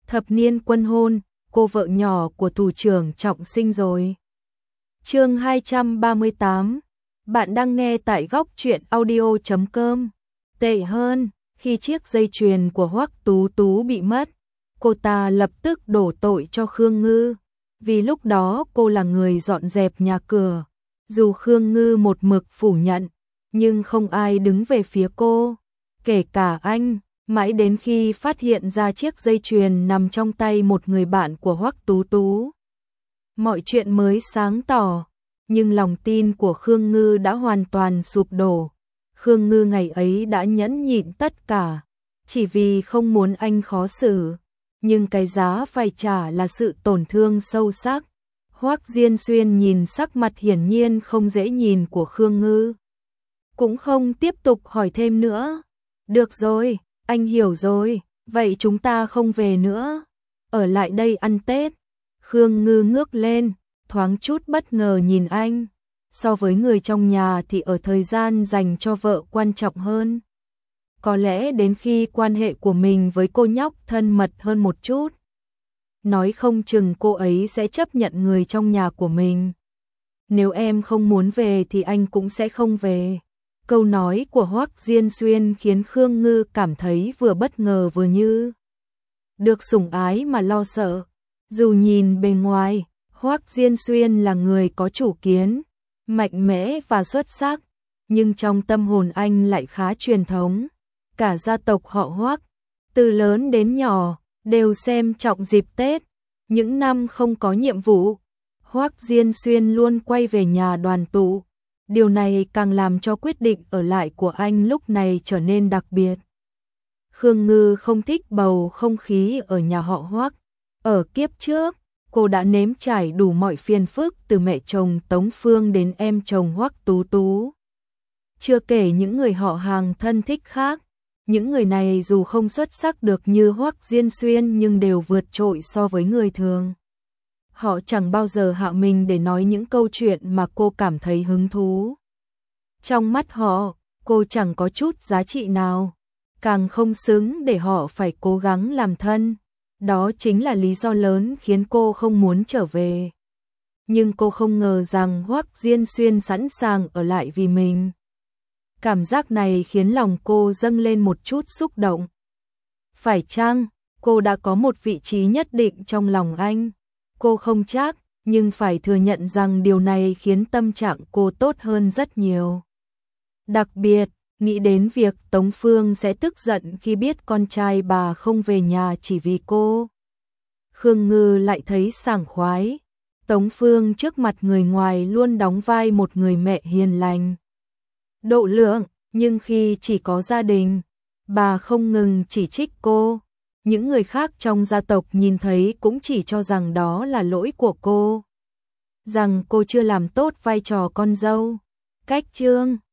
thập niên quân hôn, cô vợ nhỏ của thủ trưởng Trọng Sinh rồi. Chương 238. Bạn đang nghe tại góc truyện audio.com. Tệ hơn, khi chiếc dây chuyền của Hoắc Tú Tú bị mất, cô ta lập tức đổ tội cho Khương Ngư, vì lúc đó cô là người dọn dẹp nhà cửa. Dù Khương Ngư một mực phủ nhận, nhưng không ai đứng về phía cô, kể cả anh, mãi đến khi phát hiện ra chiếc dây chuyền nằm trong tay một người bạn của Hoắc Tú Tú. Mọi chuyện mới sáng tỏ, nhưng lòng tin của Khương Ngư đã hoàn toàn sụp đổ. Khương Ngư ngày ấy đã nhẫn nhịn tất cả, chỉ vì không muốn anh khó xử, nhưng cái giá phải trả là sự tổn thương sâu sắc. Hoắc Diên Xuyên nhìn sắc mặt hiển nhiên không dễ nhìn của Khương Ngư, cũng không tiếp tục hỏi thêm nữa. Được rồi, anh hiểu rồi, vậy chúng ta không về nữa, ở lại đây ăn Tết. Khương Ngư ngước lên, thoáng chút bất ngờ nhìn anh. So với người trong nhà thì ở thời gian dành cho vợ quan trọng hơn. Có lẽ đến khi quan hệ của mình với cô nhóc thân mật hơn một chút, nói không chừng cô ấy sẽ chấp nhận người trong nhà của mình. Nếu em không muốn về thì anh cũng sẽ không về. Câu nói của Hoắc Diên Xuyên khiến Khương Ngư cảm thấy vừa bất ngờ vừa như được sủng ái mà lo sợ. Dù nhìn bề ngoài, Hoắc Diên Xuyên là người có chủ kiến, mạnh mẽ và xuất sắc, nhưng trong tâm hồn anh lại khá truyền thống. Cả gia tộc họ Hoắc, từ lớn đến nhỏ, đều xem trọng dịp Tết. Những năm không có nhiệm vụ, Hoắc Diên Xuyên luôn quay về nhà đoàn tụ. Điều này càng làm cho quyết định ở lại của anh lúc này trở nên đặc biệt. Khương Ngư không thích bầu không khí ở nhà họ Hoắc. Ở kiếp trước, cô đã nếm trải đủ mọi phiền phức từ mẹ chồng Tống Phương đến em chồng Hoắc Tú Tú. Chưa kể những người họ hàng thân thích khác, những người này dù không xuất sắc được như Hoắc Diên Xuyên nhưng đều vượt trội so với người thường. Họ chẳng bao giờ hạ mình để nói những câu chuyện mà cô cảm thấy hứng thú. Trong mắt họ, cô chẳng có chút giá trị nào, càng không xứng để họ phải cố gắng làm thân. Đó chính là lý do lớn khiến cô không muốn trở về. Nhưng cô không ngờ rằng Hoắc Diên Xuyên sẵn sàng ở lại vì mình. Cảm giác này khiến lòng cô dâng lên một chút xúc động. Phải chăng, cô đã có một vị trí nhất định trong lòng anh? Cô không chắc, nhưng phải thừa nhận rằng điều này khiến tâm trạng cô tốt hơn rất nhiều. Đặc biệt, nghĩ đến việc Tống Phương sẽ tức giận khi biết con trai bà không về nhà chỉ vì cô. Khương Ngư lại thấy sảng khoái. Tống Phương trước mặt người ngoài luôn đóng vai một người mẹ hiền lành, độ lượng, nhưng khi chỉ có gia đình, bà không ngừng chỉ trích cô. Những người khác trong gia tộc nhìn thấy cũng chỉ cho rằng đó là lỗi của cô, rằng cô chưa làm tốt vai trò con dâu. Cách chương